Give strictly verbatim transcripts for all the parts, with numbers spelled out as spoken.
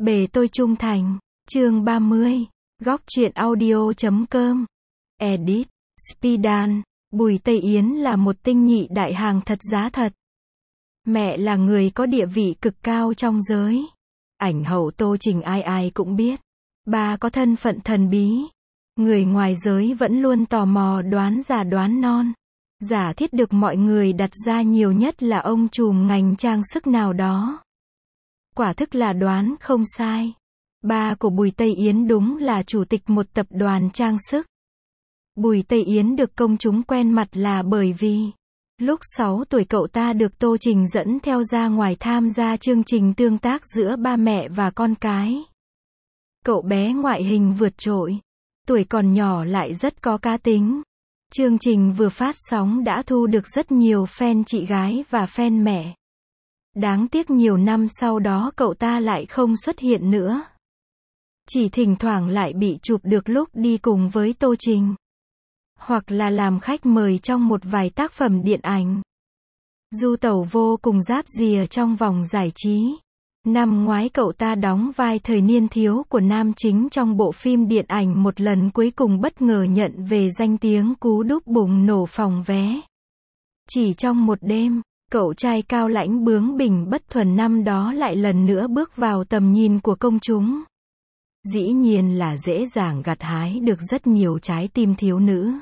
Bề tôi trung thành. Chương ba mươi. Góc truyện audio chấm com. Edit. Spidan. Bùi Tây Yến là một tinh nhị đại hàng thật giá thật. Mẹ là người có địa vị cực cao trong giới. Ảnh hậu Tô Trình ai ai cũng biết. Ba có thân phận thần bí. Người ngoài giới vẫn luôn tò mò đoán già đoán non. Giả thiết được mọi người đặt ra nhiều nhất là ông trùm ngành trang sức nào đó. Quả thức là đoán không sai. Ba của Bùi Tây Yến đúng là chủ tịch một tập đoàn trang sức. Bùi Tây Yến được công chúng quen mặt là bởi vì lúc sáu tuổi cậu ta được Tô Trình dẫn theo ra ngoài tham gia chương trình tương tác giữa ba mẹ và con cái. Cậu bé ngoại hình vượt trội, tuổi còn nhỏ lại rất có cá tính. Chương trình vừa phát sóng đã thu được rất nhiều fan chị gái và fan mẹ. Đáng tiếc nhiều năm sau đó cậu ta lại không xuất hiện nữa. Chỉ thỉnh thoảng lại bị chụp được lúc đi cùng với Tô Trình. Hoặc là làm khách mời trong một vài tác phẩm điện ảnh. Du tẩu vô cùng ráp rìa trong vòng giải trí. Năm ngoái cậu ta đóng vai thời niên thiếu của nam chính trong bộ phim điện ảnh một lần cuối cùng bất ngờ nhận về danh tiếng cú đúp bùng nổ phòng vé. Chỉ trong một đêm, cậu trai cao lãnh bướng bỉnh bất thuần năm đó lại lần nữa bước vào tầm nhìn của công chúng. Dĩ nhiên là dễ dàng gặt hái được rất nhiều trái tim thiếu nữ.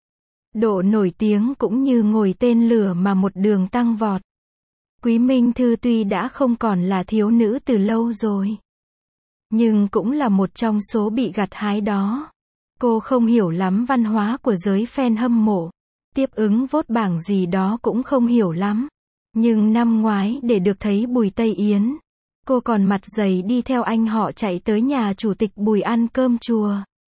Độ nổi tiếng cũng như ngồi tên lửa mà một đường tăng vọt. Quý Minh Thư tuy đã không còn là thiếu nữ từ lâu rồi, nhưng cũng là một trong số bị gặt hái đó. Cô không hiểu lắm văn hóa của giới fan hâm mộ. Tiếp ứng vote bảng gì đó cũng không hiểu lắm. Nhưng năm ngoái để được thấy Bùi Tây Yến, cô còn mặt dày đi theo anh họ chạy tới nhà chủ tịch Bùi ăn cơm chùa.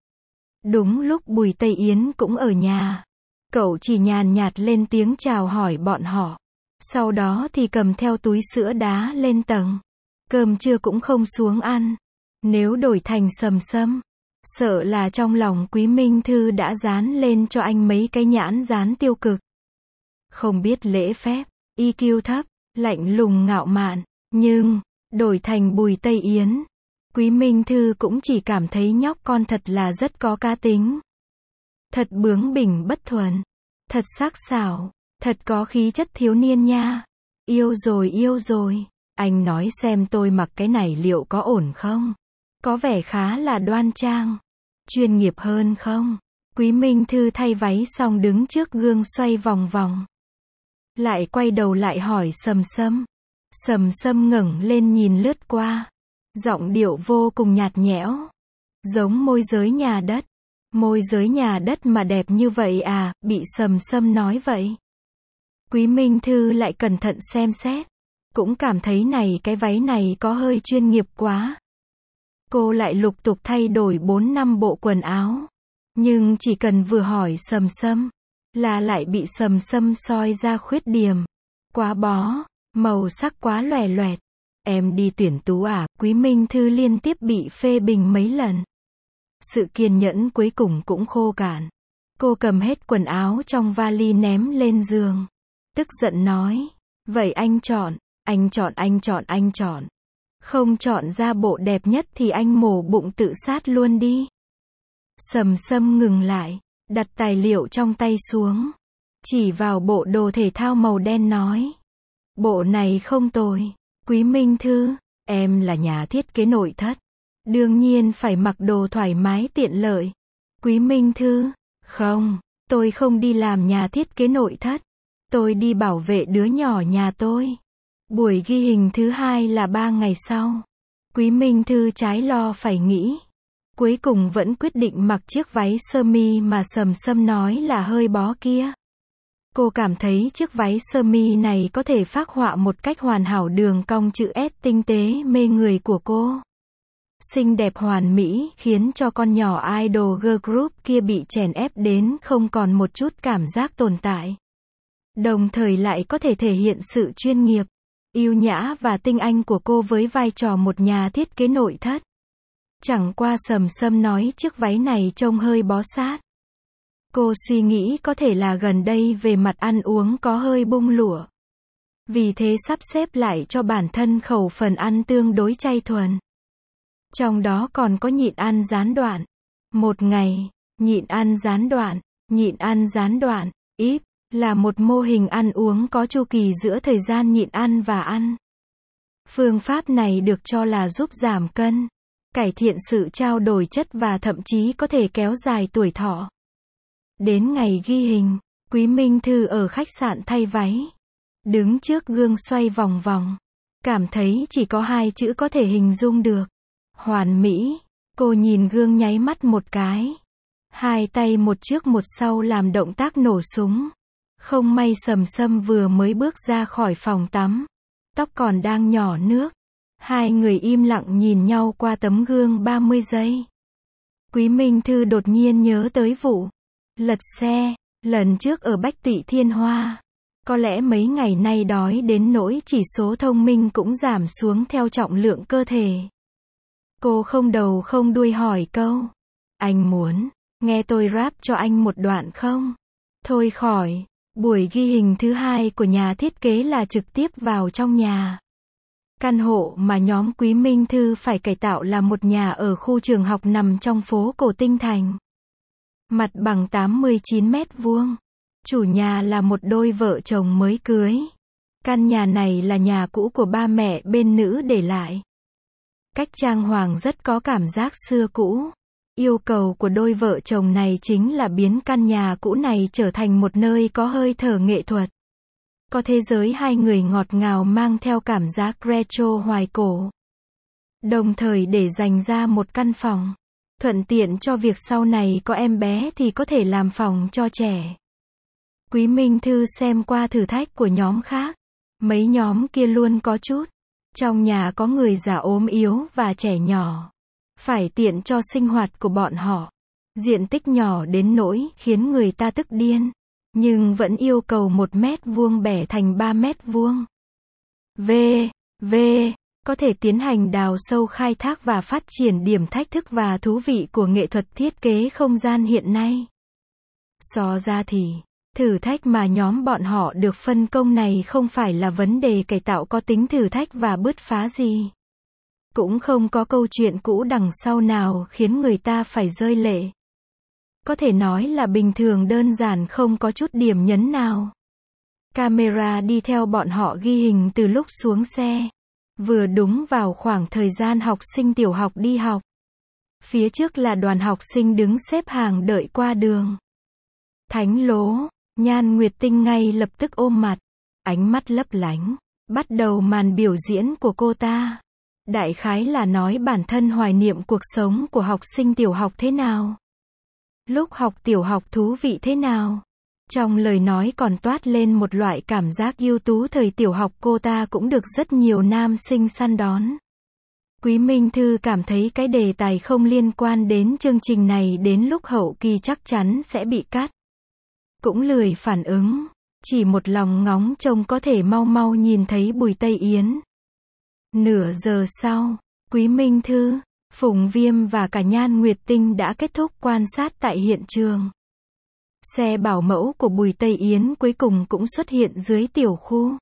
Đúng lúc Bùi Tây Yến cũng ở nhà, cậu chỉ nhàn nhạt lên tiếng chào hỏi bọn họ. Sau đó thì cầm theo túi sữa đá lên tầng. Cơm trưa cũng không xuống ăn. Nếu đổi thành Sầm Sâm, sợ là trong lòng Quý Minh Thư đã dán lên cho anh mấy cái nhãn dán tiêu cực. Không biết lễ phép, i kiu thấp, lạnh lùng ngạo mạn. Nhưng, đổi thành Bùi Tây Yến, Quý Minh Thư cũng chỉ cảm thấy nhóc con thật là rất có cá tính. Thật bướng bỉnh bất thuần. Thật sắc sảo. Thật có khí chất thiếu niên nha. Yêu rồi yêu rồi. Anh nói xem tôi mặc cái này liệu có ổn không? Có vẻ khá là đoan trang. Chuyên nghiệp hơn không? Quý Minh Thư thay váy xong đứng trước gương xoay vòng vòng. Lại quay đầu lại hỏi Sầm Sâm. Sầm Sâm ngẩng lên nhìn lướt qua. Giọng điệu vô cùng nhạt nhẽo. Giống môi giới nhà đất. Môi giới nhà đất mà đẹp như vậy à, bị Sầm Sâm nói vậy. Quý Minh Thư lại cẩn thận xem xét. Cũng cảm thấy này cái váy này có hơi chuyên nghiệp quá. Cô lại lục tục thay đổi bốn năm bộ quần áo. Nhưng chỉ cần vừa hỏi Sầm Sâm, là lại bị Sầm Sâm soi ra khuyết điểm. Quá bó, màu sắc quá lòe loẹt. Em đi tuyển tú à, Quý Minh Thư liên tiếp bị phê bình mấy lần. Sự kiên nhẫn cuối cùng cũng khô cạn. Cô cầm hết quần áo trong vali ném lên giường. Tức giận nói, vậy anh chọn, anh chọn anh chọn anh chọn. Không chọn ra bộ đẹp nhất thì anh mổ bụng tự sát luôn đi. Sầm Sâm ngừng lại, đặt tài liệu trong tay xuống. Chỉ vào bộ đồ thể thao màu đen nói. Bộ này không tồi. Quý Minh Thư, em là nhà thiết kế nội thất. Đương nhiên phải mặc đồ thoải mái tiện lợi. Quý Minh Thư, không, tôi không đi làm nhà thiết kế nội thất. Tôi đi bảo vệ đứa nhỏ nhà tôi. Buổi ghi hình thứ hai là ba ngày sau. Quý Minh Thư trái lo phải nghĩ. Cuối cùng vẫn quyết định mặc chiếc váy sơ mi mà Sầm Sâm nói là hơi bó kia. Cô cảm thấy chiếc váy sơ mi này có thể phác họa một cách hoàn hảo đường cong chữ S tinh tế mê người của cô. Xinh đẹp hoàn mỹ khiến cho con nhỏ idol girl group kia bị chèn ép đến không còn một chút cảm giác tồn tại. Đồng thời lại có thể thể hiện sự chuyên nghiệp, yêu nhã và tinh anh của cô với vai trò một nhà thiết kế nội thất. Chẳng qua Sầm Sâm nói chiếc váy này trông hơi bó sát. Cô suy nghĩ có thể là gần đây về mặt ăn uống có hơi bung lụa. Vì thế sắp xếp lại cho bản thân khẩu phần ăn tương đối chay thuần. Trong đó còn có nhịn ăn gián đoạn. Một ngày, nhịn ăn gián đoạn, nhịn ăn gián đoạn, i pê, là một mô hình ăn uống có chu kỳ giữa thời gian nhịn ăn và ăn. Phương pháp này được cho là giúp giảm cân, cải thiện sự trao đổi chất và thậm chí có thể kéo dài tuổi thọ. Đến ngày ghi hình, Quý Minh Thư ở khách sạn thay váy, đứng trước gương xoay vòng vòng, cảm thấy chỉ có hai chữ có thể hình dung được. Hoàn mỹ. Cô nhìn gương nháy mắt một cái. Hai tay một trước một sau làm động tác nổ súng. Không may Sầm Sâm vừa mới bước ra khỏi phòng tắm. Tóc còn đang nhỏ nước. Hai người im lặng nhìn nhau qua tấm gương ba mươi giây. Quý Minh Thư đột nhiên nhớ tới vụ lật xe, lần trước ở Bách Tụy Thiên Hoa. Có lẽ mấy ngày nay đói đến nỗi chỉ số thông minh cũng giảm xuống theo trọng lượng cơ thể. Cô không đầu không đuôi hỏi câu. Anh muốn nghe tôi rap cho anh một đoạn không? Thôi khỏi. Buổi ghi hình thứ hai của nhà thiết kế là trực tiếp vào trong nhà. Căn hộ mà nhóm Quý Minh Thư phải cải tạo là một nhà ở khu trường học nằm trong phố cổ Tinh Thành. Mặt bằng tám mươi chín mét vuông. Chủ nhà là một đôi vợ chồng mới cưới. Căn nhà này là nhà cũ của ba mẹ bên nữ để lại. Cách trang hoàng rất có cảm giác xưa cũ. Yêu cầu của đôi vợ chồng này chính là biến căn nhà cũ này trở thành một nơi có hơi thở nghệ thuật. Có thế giới hai người ngọt ngào mang theo cảm giác retro hoài cổ. Đồng thời để dành ra một căn phòng. Thuận tiện cho việc sau này có em bé thì có thể làm phòng cho trẻ. Quý Minh Thư xem qua thử thách của nhóm khác. Mấy nhóm kia luôn có chút. Trong nhà có người già ốm yếu và trẻ nhỏ. Phải tiện cho sinh hoạt của bọn họ. Diện tích nhỏ đến nỗi khiến người ta tức điên. Nhưng vẫn yêu cầu một mét vuông bẻ thành ba mét vuông. V. V. Có thể tiến hành đào sâu khai thác và phát triển điểm thách thức và thú vị của nghệ thuật thiết kế không gian hiện nay. So ra thì, thử thách mà nhóm bọn họ được phân công này không phải là vấn đề cải tạo có tính thử thách và bứt phá gì. Cũng không có câu chuyện cũ đằng sau nào khiến người ta phải rơi lệ. Có thể nói là bình thường đơn giản không có chút điểm nhấn nào. Camera đi theo bọn họ ghi hình từ lúc xuống xe. Vừa đúng vào khoảng thời gian học sinh tiểu học đi học. Phía trước là đoàn học sinh đứng xếp hàng đợi qua đường. Thánh lố, Nhan Nguyệt Tinh ngay lập tức ôm mặt. Ánh mắt lấp lánh. Bắt đầu màn biểu diễn của cô ta. Đại khái là nói bản thân hoài niệm cuộc sống của học sinh tiểu học thế nào. Lúc học tiểu học thú vị thế nào. Trong lời nói còn toát lên một loại cảm giác ưu tú thời tiểu học cô ta cũng được rất nhiều nam sinh săn đón. Quý Minh Thư cảm thấy cái đề tài không liên quan đến chương trình này đến lúc hậu kỳ chắc chắn sẽ bị cắt. Cũng lười phản ứng. Chỉ một lòng ngóng trông có thể mau mau nhìn thấy Bùi Tây Yến. Nửa giờ sau, Quý Minh Thư, Phùng Viêm và cả Nhan Nguyệt Tinh đã kết thúc quan sát tại hiện trường. Xe bảo mẫu của Bùi Tây Yến cuối cùng cũng xuất hiện dưới tiểu khu.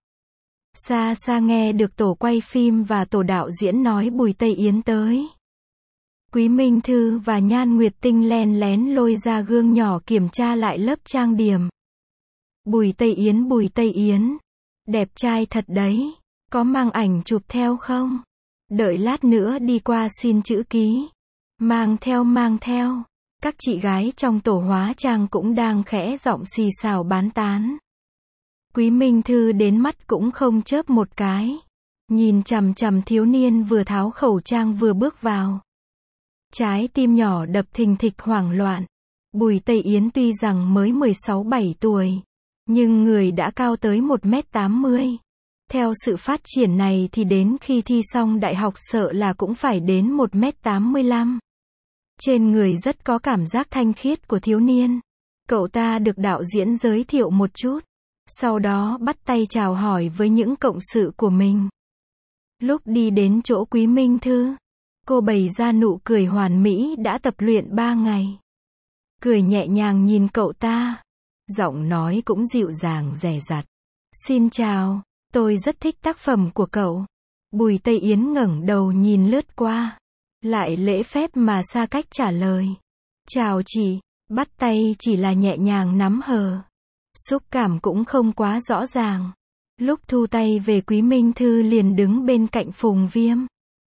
Xa xa nghe được tổ quay phim và tổ đạo diễn nói Bùi Tây Yến tới. Quý Minh Thư và Nhan Nguyệt Tinh len lén lôi ra gương nhỏ kiểm tra lại lớp trang điểm. Bùi Tây Yến Bùi Tây Yến. Đẹp trai thật đấy. Có mang ảnh chụp theo không? Đợi lát nữa đi qua xin chữ ký. Mang theo mang theo. Các chị gái trong tổ hóa trang cũng đang khẽ giọng xì xào bán tán. Quý Minh Thư đến mắt cũng không chớp một cái. Nhìn chằm chằm thiếu niên vừa tháo khẩu trang vừa bước vào. Trái tim nhỏ đập thình thịch hoảng loạn. Bùi Tây Yến tuy rằng mới mười sáu bảy tuổi. Nhưng người đã cao tới một mét tám mươi. Theo sự phát triển này thì đến khi thi xong đại học sợ là cũng phải đến một mét tám mươi lăm. Trên người rất có cảm giác thanh khiết của thiếu niên. Cậu ta được đạo diễn giới thiệu một chút. Sau đó bắt tay chào hỏi với những cộng sự của mình. Lúc đi đến chỗ Quý Minh Thư, cô bày ra nụ cười hoàn mỹ đã tập luyện ba ngày. Cười nhẹ nhàng nhìn cậu ta. Giọng nói cũng dịu dàng dè dặt. Xin chào, tôi rất thích tác phẩm của cậu. Bùi Tây Yến ngẩng đầu nhìn lướt qua. lại lễ phép mà xa cách trả lời. Chào chị, bắt tay chỉ là nhẹ nhàng nắm hờ. Xúc cảm cũng không quá rõ ràng. Lúc thu tay về Quý Minh Thư liền đứng bên cạnh Phùng Viêm.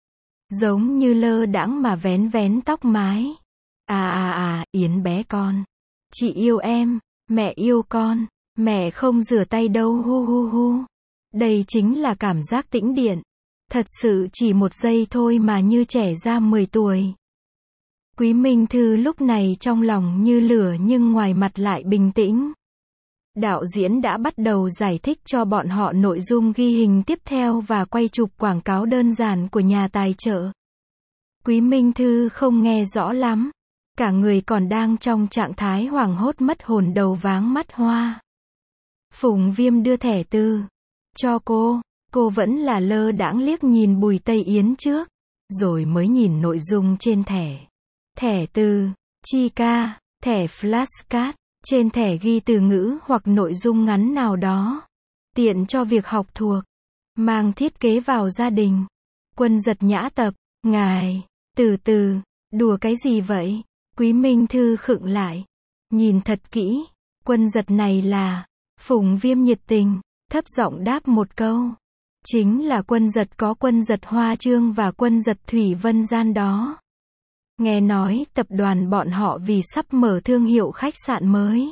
Giống như lơ đãng mà vén vén tóc mái. À à à, Yến bé con. Chị yêu em, mẹ yêu con, mẹ không rửa tay đâu hu hu hu. Đây chính là cảm giác tĩnh điện. Thật sự chỉ một giây thôi mà như trẻ ra mười tuổi. Quý Minh Thư lúc này trong lòng như lửa nhưng ngoài mặt lại bình tĩnh. Đạo diễn đã bắt đầu giải thích cho bọn họ nội dung ghi hình tiếp theo và quay chụp quảng cáo đơn giản của nhà tài trợ. Quý Minh Thư không nghe rõ lắm. Cả người còn đang trong trạng thái hoảng hốt mất hồn đầu váng mắt hoa. Phùng Viêm đưa thẻ từ cho cô. Cô vẫn là lơ đãng liếc nhìn Bùi Tây Yến trước. Rồi mới nhìn nội dung trên thẻ. Thẻ từ chi ca, thẻ flashcard. Trên thẻ ghi từ ngữ hoặc nội dung ngắn nào đó. Tiện cho việc học thuộc. Mang thiết kế vào gia đình. Quân Giật nhã tập. Ngài, từ từ, đùa cái gì vậy? Quý Minh Thư khựng lại. Nhìn thật kỹ. Quân Giật này là. Phùng Viêm nhiệt tình. Thấp giọng đáp một câu. Chính là Quân Giật có Quân Giật Hoa Trương và Quân Giật Thủy Vân Gian đó. Nghe nói tập đoàn bọn họ vì sắp mở thương hiệu khách sạn mới.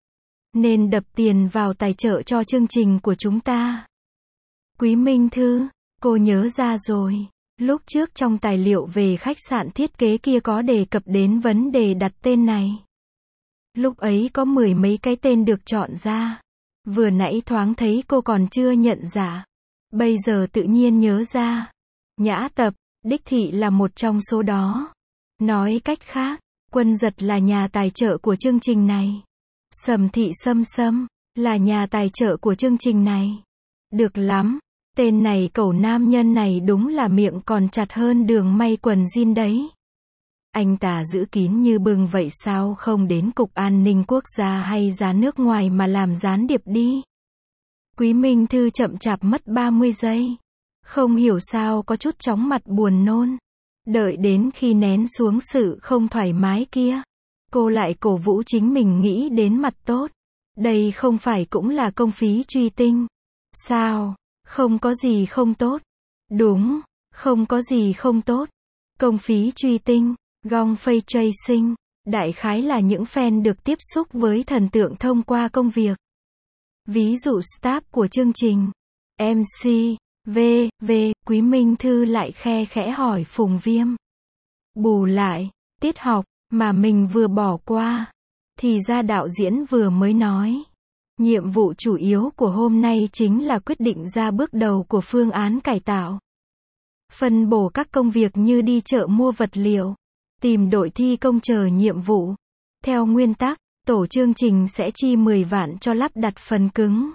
Nên đập tiền vào tài trợ cho chương trình của chúng ta. Quý Minh Thư, cô nhớ ra rồi. Lúc trước trong tài liệu về khách sạn thiết kế kia có đề cập đến vấn đề đặt tên này. Lúc ấy có mười mấy cái tên được chọn ra. Vừa nãy thoáng thấy cô còn chưa nhận ra. Bây giờ tự nhiên nhớ ra. Nhã tập, đích thị là một trong số đó. Nói cách khác, Quân Giật là nhà tài trợ của chương trình này. Sầm Thị Sâm Sâm là nhà tài trợ của chương trình này. Được lắm, tên này cẩu nam nhân này đúng là miệng còn chặt hơn đường may quần jean đấy. Anh ta giữ kín như bưng vậy sao không đến Cục An ninh Quốc gia hay ra nước ngoài mà làm gián điệp đi. Quý Minh Thư chậm chạp mất ba mươi giây. Không hiểu sao có chút chóng mặt buồn nôn. Đợi đến khi nén xuống sự không thoải mái kia. Cô lại cổ vũ chính mình nghĩ đến mặt tốt. Đây không phải cũng là công phí truy tinh. Sao? Không có gì không tốt. Đúng, không có gì không tốt. Công phí truy tinh, gong phây tracing, đại khái là những fan được tiếp xúc với thần tượng thông qua công việc. Ví dụ staff của chương trình, em xê, V, V, Quý Minh Thư lại khe khẽ hỏi Phùng Viêm. Bù lại, tiết học, mà mình vừa bỏ qua. Thì ra đạo diễn vừa mới nói. Nhiệm vụ chủ yếu của hôm nay chính là quyết định ra bước đầu của phương án cải tạo. Phân bổ các công việc như đi chợ mua vật liệu. Tìm đội thi công chờ nhiệm vụ. Theo nguyên tắc, tổ chương trình sẽ chi mười vạn cho lắp đặt phần cứng.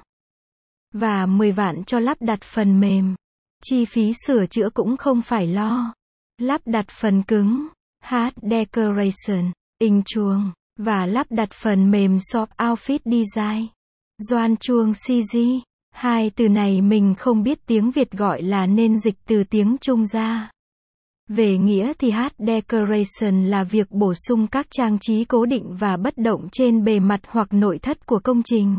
Và mười vạn cho lắp đặt phần mềm. Chi phí sửa chữa cũng không phải lo. Lắp đặt phần cứng, Hard Decoration, in chuông, và lắp đặt phần mềm Shop Outfit Design. Doan chuông xê giê, hai từ này mình không biết tiếng Việt gọi là nên dịch từ tiếng Trung ra. Về nghĩa thì Hard Decoration là việc bổ sung các trang trí cố định và bất động trên bề mặt hoặc nội thất của công trình.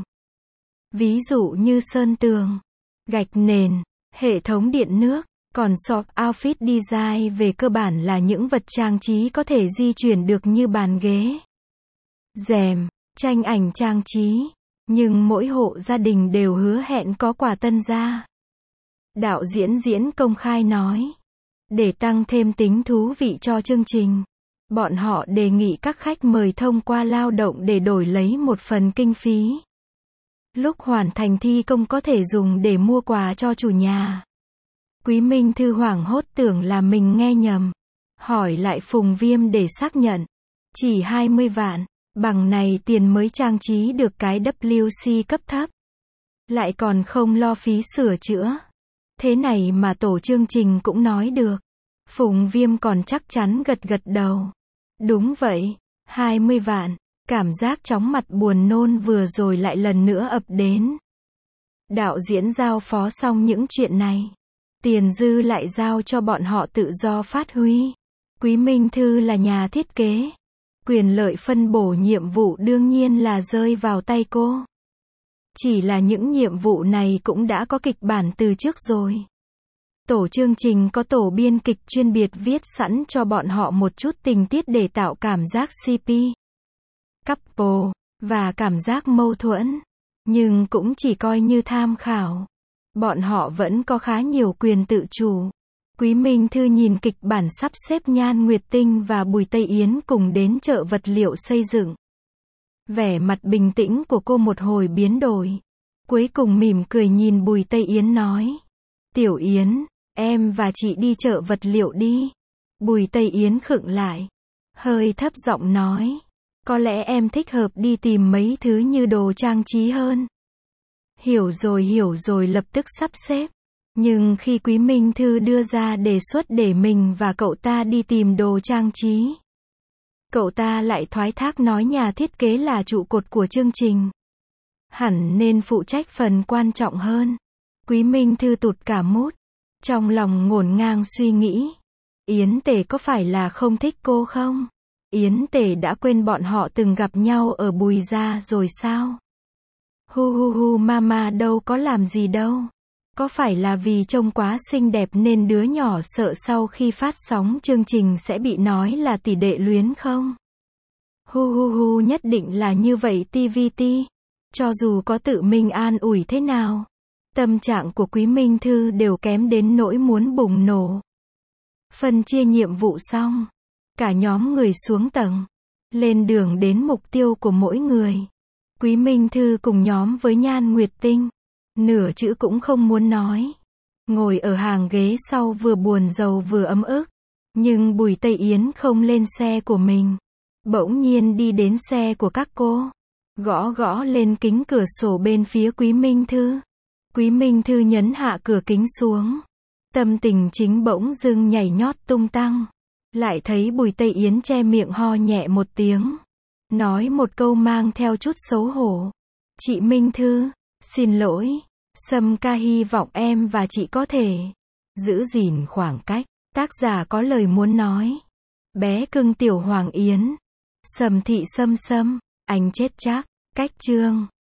Ví dụ như sơn tường, gạch nền, hệ thống điện nước. Còn Shop Outfit Design về cơ bản là những vật trang trí có thể di chuyển được như bàn ghế, rèm, tranh ảnh trang trí. Nhưng mỗi hộ gia đình đều hứa hẹn có quà tân gia. Đạo diễn diễn công khai nói. Để tăng thêm tính thú vị cho chương trình, bọn họ đề nghị các khách mời thông qua lao động để đổi lấy một phần kinh phí. Lúc hoàn thành thi công có thể dùng để mua quà cho chủ nhà. Quý Minh Thư hoảng hốt tưởng là mình nghe nhầm. Hỏi lại Phùng Viêm để xác nhận. Chỉ hai mươi vạn, bằng này tiền mới trang trí được cái vê xê cấp thấp. Lại còn không lo phí sửa chữa. Thế này mà tổ chương trình cũng nói được. Phùng Viêm còn chắc chắn gật gật đầu. Đúng vậy, hai mươi vạn. Cảm giác chóng mặt buồn nôn vừa rồi lại lần nữa ập đến. Đạo diễn giao phó xong những chuyện này. Tiền dư lại giao cho bọn họ tự do phát huy. Quý Minh Thư là nhà thiết kế. Quyền lợi phân bổ nhiệm vụ đương nhiên là rơi vào tay cô. Chỉ là những nhiệm vụ này cũng đã có kịch bản từ trước rồi. Tổ chương trình có tổ biên kịch chuyên biệt viết sẵn cho bọn họ một chút tình tiết để tạo cảm giác xê pê, couple, và cảm giác mâu thuẫn. Nhưng cũng chỉ coi như tham khảo. Bọn họ vẫn có khá nhiều quyền tự chủ. Quý Minh Thư nhìn kịch bản sắp xếp Nhan Nguyệt Tinh và Bùi Tây Yến cùng đến chợ vật liệu xây dựng. Vẻ mặt bình tĩnh của cô một hồi biến đổi. Cuối cùng mỉm cười nhìn Bùi Tây Yến nói. Tiểu Yến, em và chị đi chợ vật liệu đi. Bùi Tây Yến khựng lại. Hơi thấp giọng nói. Có lẽ em thích hợp đi tìm mấy thứ như đồ trang trí hơn. Hiểu rồi hiểu rồi lập tức sắp xếp. Nhưng khi Quý Minh Thư đưa ra đề xuất để mình và cậu ta đi tìm đồ trang trí, cậu ta lại thoái thác nói nhà thiết kế là trụ cột của chương trình. Hẳn nên phụ trách phần quan trọng hơn. Quý Minh Thư tụt cả mút. Trong lòng ngổn ngang suy nghĩ. Yến Tề có phải là không thích cô không? Yến Tề đã quên bọn họ từng gặp nhau ở Bùi Gia rồi sao? Hu hu hu mama đâu có làm gì đâu. Có phải là vì trông quá xinh đẹp nên đứa nhỏ sợ sau khi phát sóng chương trình sẽ bị nói là tỷ đệ luyến không? Hu hu hu nhất định là như vậy tê vê tê. Cho dù có tự mình an ủi thế nào, tâm trạng của Quý Minh Thư đều kém đến nỗi muốn bùng nổ. Phân chia nhiệm vụ xong, cả nhóm người xuống tầng, lên đường đến mục tiêu của mỗi người. Quý Minh Thư cùng nhóm với Nhan Nguyệt Tinh, nửa chữ cũng không muốn nói. Ngồi ở hàng ghế sau vừa buồn rầu vừa ấm ức. Nhưng Bùi Tây Yến không lên xe của mình. Bỗng nhiên đi đến xe của các cô. Gõ gõ lên kính cửa sổ bên phía Quý Minh Thư. Quý Minh Thư nhấn hạ cửa kính xuống. Tâm tình chính bỗng dưng nhảy nhót tung tăng. Lại thấy Bùi Tây Yến che miệng ho nhẹ một tiếng. Nói một câu mang theo chút xấu hổ. Chị Minh Thư, xin lỗi. Sâm ca hy vọng em và chị có thể giữ gìn khoảng cách. Tác giả có lời muốn nói. Bé cưng tiểu Hoàng Yến. Sầm thị Sâm Sâm, anh chết chắc. Cách chương